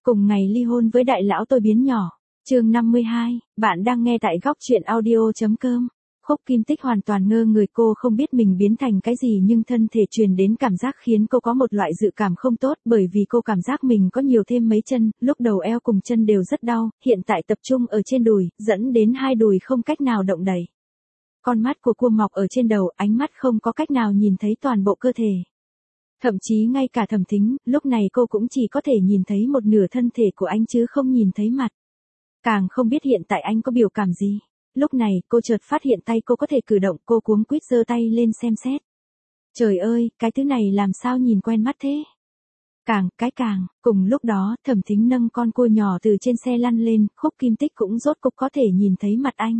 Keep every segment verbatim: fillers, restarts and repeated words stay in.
Cùng ngày ly hôn với đại lão tôi biến nhỏ. Chương năm mươi hai, bạn đang nghe tại góc truyện audio.com. Khúc Kim Tích hoàn toàn ngơ người, cô không biết mình biến thành cái gì nhưng thân thể truyền đến cảm giác khiến cô có một loại dự cảm không tốt, bởi vì cô cảm giác mình có nhiều thêm mấy chân, lúc đầu eo cùng chân đều rất đau, hiện tại tập trung ở trên đùi, dẫn đến hai đùi không cách nào động đậy. Con mắt của cô mọc ở trên đầu, ánh mắt không có cách nào nhìn thấy toàn bộ cơ thể. Thậm chí ngay cả Thẩm Thính, lúc này cô cũng chỉ có thể nhìn thấy một nửa thân thể của anh chứ không nhìn thấy mặt. Càng không biết hiện tại anh có biểu cảm gì. Lúc này, cô chợt phát hiện tay cô có thể cử động, cô cuống quýt giơ tay lên xem xét. Trời ơi, cái thứ này làm sao nhìn quen mắt thế? Càng, cái càng, cùng lúc đó, Thẩm Thính nâng con cua nhỏ từ trên xe lăn lên, Khúc Kim Tích cũng rốt cục có thể nhìn thấy mặt anh.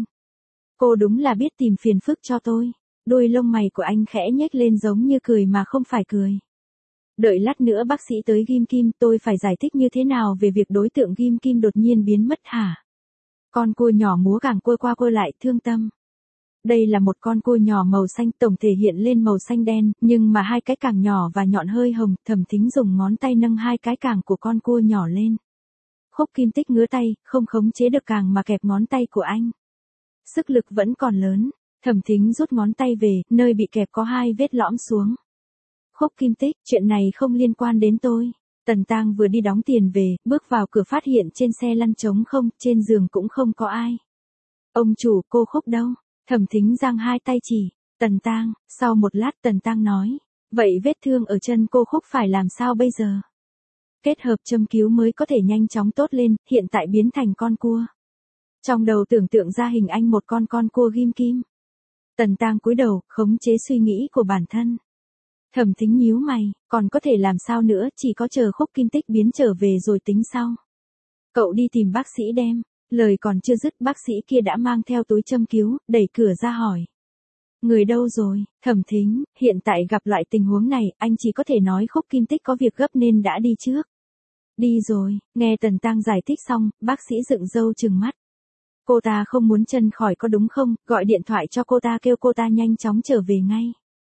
Cô đúng là biết tìm phiền phức cho tôi. Đôi lông mày của anh khẽ nhếch lên giống như cười mà không phải cười. Đợi lát nữa bác sĩ tới ghim kim, tôi phải giải thích như thế nào về việc đối tượng ghim kim đột nhiên biến mất hả? Con cua nhỏ múa càng cua qua cua lại, thương tâm. Đây là một con cua nhỏ màu xanh, tổng thể hiện lên màu xanh đen, nhưng mà hai cái càng nhỏ và nhọn hơi hồng. Thẩm Thính dùng ngón tay nâng hai cái càng của con cua nhỏ lên. Khúc Kim Tích ngứa tay, không khống chế được càng mà kẹp ngón tay của anh. Sức lực vẫn còn lớn. Thẩm Thính rút ngón tay về, nơi bị kẹp có hai vết lõm xuống. Khúc Kim Tích, chuyện này không liên quan đến tôi. Tần Tang vừa đi đóng tiền về, bước vào cửa phát hiện trên xe lăn trống không, trên giường cũng không có ai. Ông chủ, cô Khúc đâu? Thẩm Thính giang hai tay chỉ. Tần Tang, sau một lát Tần Tang nói. Vậy vết thương ở chân cô Khúc phải làm sao bây giờ? Kết hợp châm cứu mới có thể nhanh chóng tốt lên, hiện tại biến thành con cua. Trong đầu tưởng tượng ra hình anh một con con cua ghim kim. Tần Tang cúi đầu, khống chế suy nghĩ của bản thân. Thẩm Thính nhíu mày, còn có thể làm sao nữa, chỉ có chờ Khúc Kim Tích biến trở về rồi tính sau. Cậu đi tìm bác sĩ đem. Lời còn chưa dứt, bác sĩ kia đã mang theo túi châm cứu, đẩy cửa ra hỏi. Người đâu rồi? Thẩm Thính, hiện tại gặp loại tình huống này, anh chỉ có thể nói Khúc Kim Tích có việc gấp nên đã đi trước. Đi rồi, nghe Tần Tang giải thích xong, bác sĩ dựng râu trừng mắt. Cô ta không muốn chân khỏi có đúng không, gọi điện thoại cho cô ta kêu cô ta nhanh chóng trở về ngay.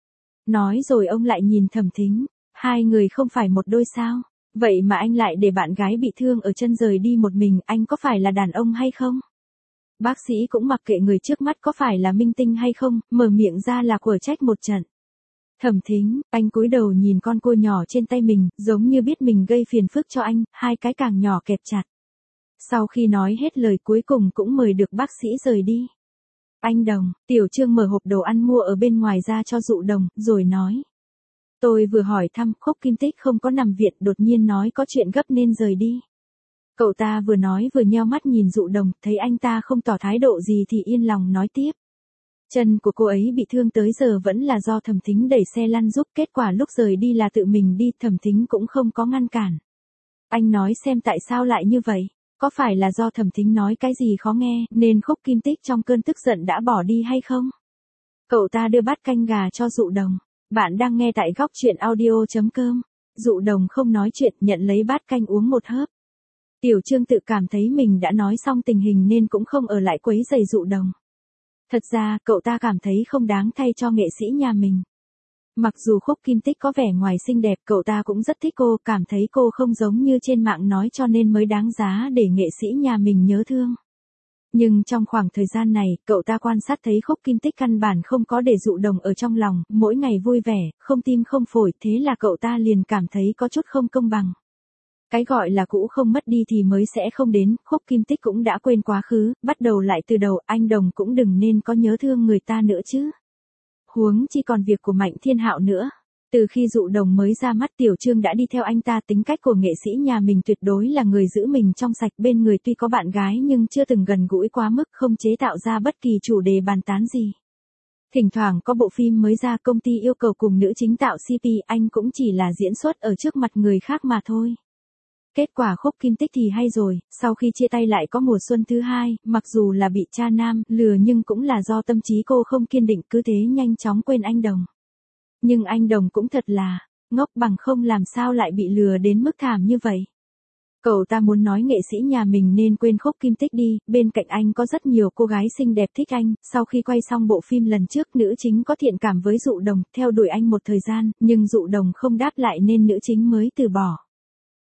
Nói rồi ông lại nhìn Thẩm Thính, hai người không phải một đôi sao, vậy mà anh lại để bạn gái bị thương ở chân rời đi một mình, anh có phải là đàn ông hay không? Bác sĩ cũng mặc kệ người trước mắt có phải là minh tinh hay không, mở miệng ra là quở trách một trận. Thẩm Thính, anh cúi đầu nhìn con cua nhỏ trên tay mình, giống như biết mình gây phiền phức cho anh, hai cái càng nhỏ kẹp chặt. Sau khi nói hết lời cuối cùng cũng mời được bác sĩ rời đi. Anh Đồng, Tiểu Trương mở hộp đồ ăn mua ở bên ngoài ra cho Dụ Đồng, rồi nói. Tôi vừa hỏi thăm, Khúc Kim Tích không có nằm viện, đột nhiên nói có chuyện gấp nên rời đi. Cậu ta vừa nói vừa nheo mắt nhìn Dụ Đồng, thấy anh ta không tỏ thái độ gì thì yên lòng nói tiếp. Chân của cô ấy bị thương tới giờ vẫn là do Thẩm Thính đẩy xe lăn giúp, kết quả lúc rời đi là tự mình đi, Thẩm Thính cũng không có ngăn cản. Anh nói xem tại sao lại như vậy? Có phải là do Thẩm Thính nói cái gì khó nghe, nên Khúc Kim Tích trong cơn tức giận đã bỏ đi hay không? Cậu ta đưa bát canh gà cho Dụ Đồng. Bạn đang nghe tại góc truyện audio.com. Dụ Đồng không nói chuyện, nhận lấy bát canh uống một hớp. Tiểu Trương tự cảm thấy mình đã nói xong tình hình nên cũng không ở lại quấy rầy Dụ Đồng. Thật ra, cậu ta cảm thấy không đáng thay cho nghệ sĩ nhà mình. Mặc dù Khúc Kim Tích có vẻ ngoài xinh đẹp, cậu ta cũng rất thích cô, cảm thấy cô không giống như trên mạng nói cho nên mới đáng giá để nghệ sĩ nhà mình nhớ thương. Nhưng trong khoảng thời gian này, cậu ta quan sát thấy Khúc Kim Tích căn bản không có để Dụ Đồng ở trong lòng, mỗi ngày vui vẻ, không tim không phổi, thế là cậu ta liền cảm thấy có chút không công bằng. Cái gọi là cũ không mất đi thì mới sẽ không đến, Khúc Kim Tích cũng đã quên quá khứ, bắt đầu lại từ đầu, anh Đồng cũng đừng nên có nhớ thương người ta nữa chứ. Huống chi còn việc của Mạnh Thiên Hạo nữa. Từ khi Dụ Đồng mới ra mắt, Tiểu Trương đã đi theo anh ta, tính cách của nghệ sĩ nhà mình tuyệt đối là người giữ mình trong sạch, bên người tuy có bạn gái nhưng chưa từng gần gũi quá mức, không chế tạo ra bất kỳ chủ đề bàn tán gì. Thỉnh thoảng có bộ phim mới ra, công ty yêu cầu cùng nữ chính tạo xê pê, anh cũng chỉ là diễn xuất ở trước mặt người khác mà thôi. Kết quả Khúc Kim Tích thì hay rồi, sau khi chia tay lại có mùa xuân thứ hai, mặc dù là bị cha nam lừa nhưng cũng là do tâm trí cô không kiên định, cứ thế nhanh chóng quên anh Đồng. Nhưng anh Đồng cũng thật là ngốc, bằng không làm sao lại bị lừa đến mức thảm như vậy. Cậu ta muốn nói nghệ sĩ nhà mình nên quên Khúc Kim Tích đi, bên cạnh anh có rất nhiều cô gái xinh đẹp thích anh, sau khi quay xong bộ phim lần trước nữ chính có thiện cảm với Dụ Đồng, theo đuổi anh một thời gian, nhưng Dụ Đồng không đáp lại nên nữ chính mới từ bỏ.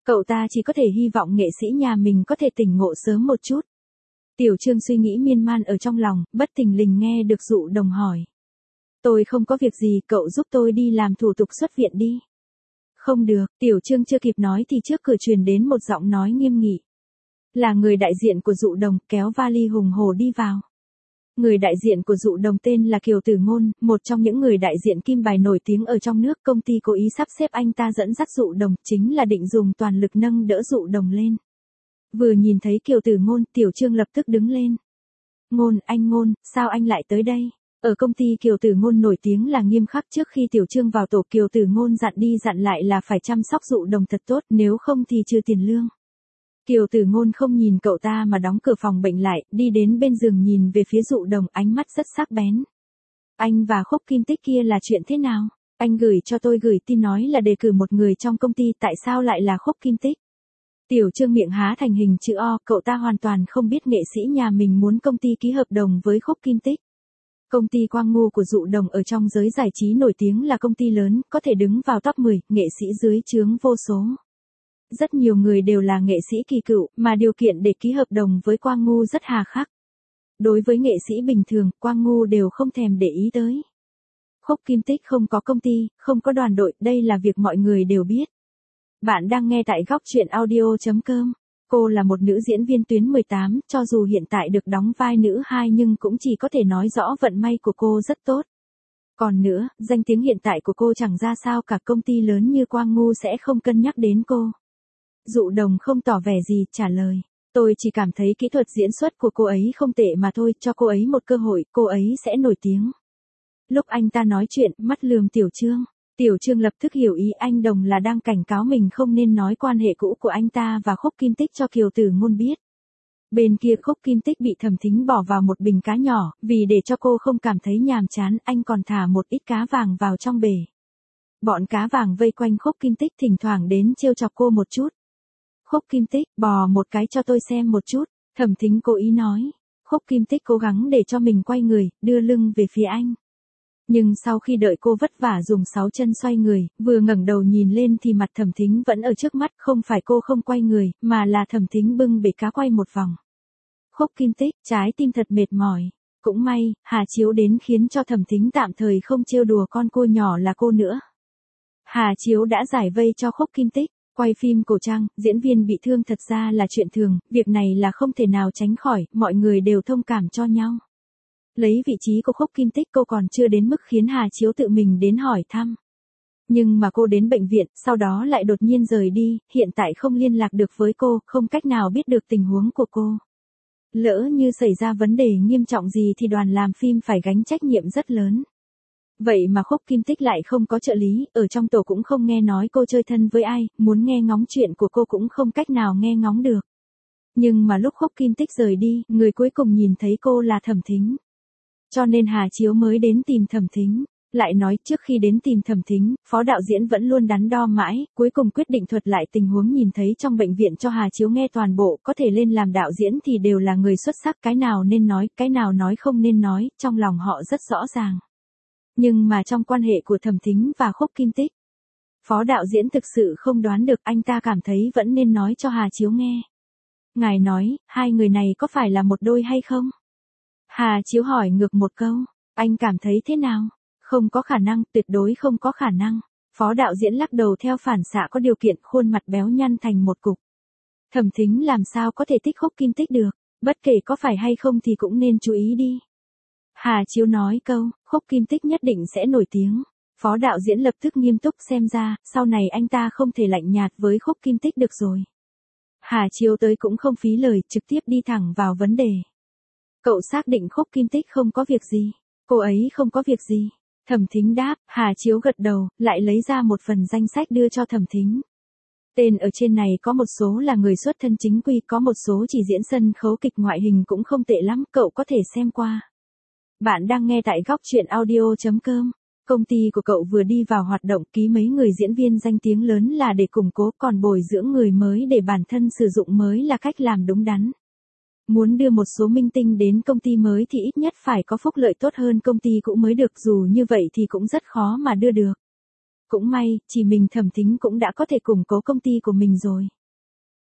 Cậu ta chỉ có thể hy vọng nghệ sĩ nhà mình có thể tỉnh ngộ sớm một chút. Tiểu Trương suy nghĩ miên man ở trong lòng, bất thình lình nghe được Dụ Đồng hỏi. Tôi không có việc gì, cậu giúp tôi đi làm thủ tục xuất viện đi. Không được, Tiểu Trương chưa kịp nói thì trước cửa truyền đến một giọng nói nghiêm nghị. Là người đại diện của Dụ Đồng, kéo vali hùng hổ đi vào. Người đại diện của Dụ Đồng tên là Kiều Tử Ngôn, một trong những người đại diện kim bài nổi tiếng ở trong nước. Công ty cố ý sắp xếp anh ta dẫn dắt Dụ Đồng, chính là định dùng toàn lực nâng đỡ Dụ Đồng lên. Vừa nhìn thấy Kiều Tử Ngôn, Tiểu Trương lập tức đứng lên. Ngôn, anh Ngôn, sao anh lại tới đây? Ở công ty Kiều Tử Ngôn nổi tiếng là nghiêm khắc, trước khi Tiểu Trương vào tổ Kiều Tử Ngôn dặn đi dặn lại là phải chăm sóc Dụ Đồng thật tốt, nếu không thì trừ tiền lương. Kiều Tử Ngôn không nhìn cậu ta mà đóng cửa phòng bệnh lại, đi đến bên giường nhìn về phía Dụ Đồng, ánh mắt rất sắc bén. Anh và Khúc Kim Tích kia là chuyện thế nào? Anh gửi cho tôi gửi tin nói là đề cử một người trong công ty, tại sao lại là Khúc Kim Tích? Tiểu Trương miệng há thành hình chữ O, cậu ta hoàn toàn không biết nghệ sĩ nhà mình muốn công ty ký hợp đồng với Khúc Kim Tích. Công ty Quang Ngô của Dụ Đồng ở trong giới giải trí nổi tiếng là công ty lớn, có thể đứng vào top mười, nghệ sĩ dưới trướng vô số. Rất nhiều người đều là nghệ sĩ kỳ cựu, mà điều kiện để ký hợp đồng với Quang Ngô rất hà khắc. Đối với nghệ sĩ bình thường, Quang Ngô đều không thèm để ý tới. Khúc Kim Tích không có công ty, không có đoàn đội, đây là việc mọi người đều biết. Bạn đang nghe tại góc truyện audio chấm com. Cô là một nữ diễn viên tuyến mười tám, cho dù hiện tại được đóng vai nữ hai nhưng cũng chỉ có thể nói rõ vận may của cô rất tốt. Còn nữa, danh tiếng hiện tại của cô chẳng ra sao cả, công ty lớn như Quang Ngô sẽ không cân nhắc đến cô. Dụ Đồng không tỏ vẻ gì, trả lời. Tôi chỉ cảm thấy kỹ thuật diễn xuất của cô ấy không tệ mà thôi, cho cô ấy một cơ hội, cô ấy sẽ nổi tiếng. Lúc anh ta nói chuyện, mắt lườm Tiểu Trương. Tiểu Trương lập tức hiểu ý anh Đồng là đang cảnh cáo mình không nên nói quan hệ cũ của anh ta và Khúc Kim Tích cho Kiều Tử Ngôn biết. Bên kia Khúc Kim Tích bị Thẩm Thính bỏ vào một bình cá nhỏ, vì để cho cô không cảm thấy nhàm chán, anh còn thả một ít cá vàng vào trong bể. Bọn cá vàng vây quanh Khúc Kim Tích thỉnh thoảng đến trêu chọc cô một chút. Khúc Kim Tích, bò một cái cho tôi xem một chút, Thẩm Thính cố ý nói. Khúc Kim Tích cố gắng để cho mình quay người, đưa lưng về phía anh. Nhưng sau khi đợi cô vất vả dùng sáu chân xoay người, vừa ngẩng đầu nhìn lên thì mặt Thẩm Thính vẫn ở trước mắt, không phải cô không quay người, mà là Thẩm Thính bưng bể cá quay một vòng. Khúc Kim Tích, trái tim thật mệt mỏi. Cũng may, Hà Chiếu đến khiến cho Thẩm Thính tạm thời không trêu đùa con cô nhỏ là cô nữa. Hà Chiếu đã giải vây cho Khúc Kim Tích. Quay phim cổ trang, diễn viên bị thương thật ra là chuyện thường, việc này là không thể nào tránh khỏi, mọi người đều thông cảm cho nhau. Lấy vị trí của Khúc Kim Tích, cô còn chưa đến mức khiến Hà Chiếu tự mình đến hỏi thăm. Nhưng mà cô đến bệnh viện, sau đó lại đột nhiên rời đi, hiện tại không liên lạc được với cô, không cách nào biết được tình huống của cô. Lỡ như xảy ra vấn đề nghiêm trọng gì thì đoàn làm phim phải gánh trách nhiệm rất lớn. Vậy mà Khúc Kim Tích lại không có trợ lý, ở trong tổ cũng không nghe nói cô chơi thân với ai, muốn nghe ngóng chuyện của cô cũng không cách nào nghe ngóng được. Nhưng mà lúc Khúc Kim Tích rời đi, người cuối cùng nhìn thấy cô là Thẩm Thính. Cho nên Hà Chiếu mới đến tìm Thẩm Thính. Lại nói trước khi đến tìm Thẩm Thính, phó đạo diễn vẫn luôn đắn đo mãi, cuối cùng quyết định thuật lại tình huống nhìn thấy trong bệnh viện cho Hà Chiếu nghe toàn bộ, có thể lên làm đạo diễn thì đều là người xuất sắc, cái nào nên nói, cái nào nói không nên nói, trong lòng họ rất rõ ràng. Nhưng mà trong quan hệ của Thẩm Thính và Khúc Kim Tích, phó đạo diễn thực sự không đoán được, anh ta cảm thấy vẫn nên nói cho Hà Chiếu nghe. Ngài nói, hai người này có phải là một đôi hay không? Hà Chiếu hỏi ngược một câu, anh cảm thấy thế nào? Không có khả năng, tuyệt đối không có khả năng. Phó đạo diễn lắc đầu theo phản xạ có điều kiện, khuôn mặt béo nhăn thành một cục. Thẩm Thính làm sao có thể thích Khúc Kim Tích được, bất kể có phải hay không thì cũng nên chú ý đi. Hà Chiếu nói câu, Khúc Kim Tích nhất định sẽ nổi tiếng. Phó đạo diễn lập tức nghiêm túc, xem ra, sau này anh ta không thể lạnh nhạt với Khúc Kim Tích được rồi. Hà Chiếu tới cũng không phí lời, trực tiếp đi thẳng vào vấn đề. Cậu xác định Khúc Kim Tích không có việc gì? Cô ấy không có việc gì. Thẩm Thính đáp, Hà Chiếu gật đầu, lại lấy ra một phần danh sách đưa cho Thẩm Thính. Tên ở trên này có một số là người xuất thân chính quy, có một số chỉ diễn sân khấu kịch, ngoại hình cũng không tệ lắm, cậu có thể xem qua. Bạn đang nghe tại góc truyện audio chấm com. Công ty của cậu vừa đi vào hoạt động, ký mấy người diễn viên danh tiếng lớn là để củng cố, còn bồi dưỡng người mới để bản thân sử dụng mới là cách làm đúng đắn. Muốn đưa một số minh tinh đến công ty mới thì ít nhất phải có phúc lợi tốt hơn công ty cũ mới được, dù như vậy thì cũng rất khó mà đưa được. Cũng may, chỉ mình Thẩm Thính cũng đã có thể củng cố công ty của mình rồi.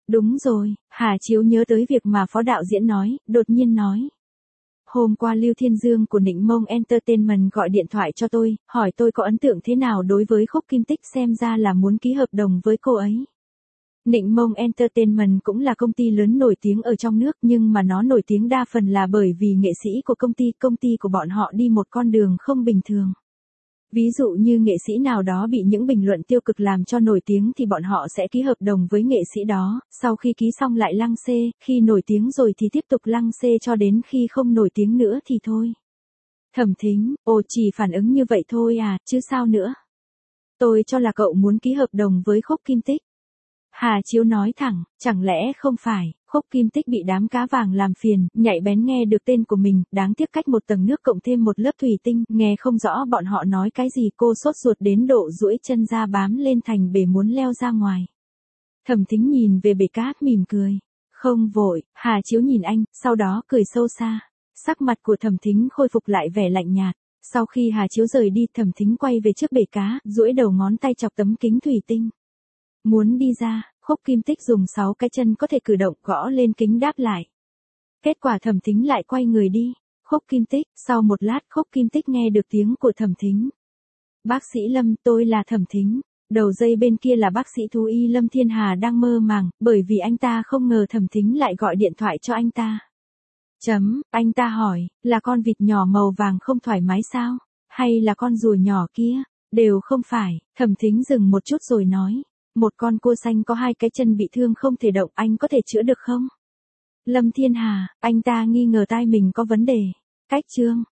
Đúng rồi, Hà Chiếu nhớ tới việc mà phó đạo diễn nói, đột nhiên nói. Hôm qua Lưu Thiên Dương của Nịnh Mông Entertainment gọi điện thoại cho tôi, hỏi tôi có ấn tượng thế nào đối với Khúc Kim Tích, xem ra là muốn ký hợp đồng với cô ấy. Nịnh Mông Entertainment cũng là công ty lớn nổi tiếng ở trong nước, nhưng mà nó nổi tiếng đa phần là bởi vì nghệ sĩ của công ty, công ty của bọn họ đi một con đường không bình thường. Ví dụ như nghệ sĩ nào đó bị những bình luận tiêu cực làm cho nổi tiếng thì bọn họ sẽ ký hợp đồng với nghệ sĩ đó, sau khi ký xong lại lăng xê, khi nổi tiếng rồi thì tiếp tục lăng xê cho đến khi không nổi tiếng nữa thì thôi. Thẩm Thính, ồ chỉ phản ứng như vậy thôi à, chứ sao nữa. Tôi cho là cậu muốn ký hợp đồng với Khúc Kim Tích. Hà Chiếu nói thẳng, chẳng lẽ không phải, Khúc Kim Tích bị đám cá vàng làm phiền, nhạy bén nghe được tên của mình, đáng tiếc cách một tầng nước cộng thêm một lớp thủy tinh, nghe không rõ bọn họ nói cái gì, cô sốt ruột đến độ duỗi chân ra bám lên thành bể muốn leo ra ngoài. Thẩm Thính nhìn về bể cá, mỉm cười. Không vội, Hà Chiếu nhìn anh, sau đó cười sâu xa. Sắc mặt của Thẩm Thính khôi phục lại vẻ lạnh nhạt. Sau khi Hà Chiếu rời đi, Thẩm Thính quay về trước bể cá, duỗi đầu ngón tay chọc tấm kính thủy tinh. Muốn đi ra, Khúc Kim Tích dùng sáu cái chân có thể cử động gõ lên kính đáp lại. Kết quả Thẩm Thính lại quay người đi. Khúc Kim Tích, sau một lát Khúc Kim Tích nghe được tiếng của Thẩm Thính. Bác sĩ Lâm, tôi là Thẩm Thính. Đầu dây bên kia là bác sĩ thú y Lâm Thiên Hà đang mơ màng, bởi vì anh ta không ngờ Thẩm Thính lại gọi điện thoại cho anh ta. Chấm, anh ta hỏi, là con vịt nhỏ màu vàng không thoải mái sao? Hay là con rùa nhỏ kia? Đều không phải, Thẩm Thính dừng một chút rồi nói. Một con cua xanh có hai cái chân bị thương không thể động, anh có thể chữa được không? Lâm Thiên Hà, anh ta nghi ngờ tai mình có vấn đề. Cách chương.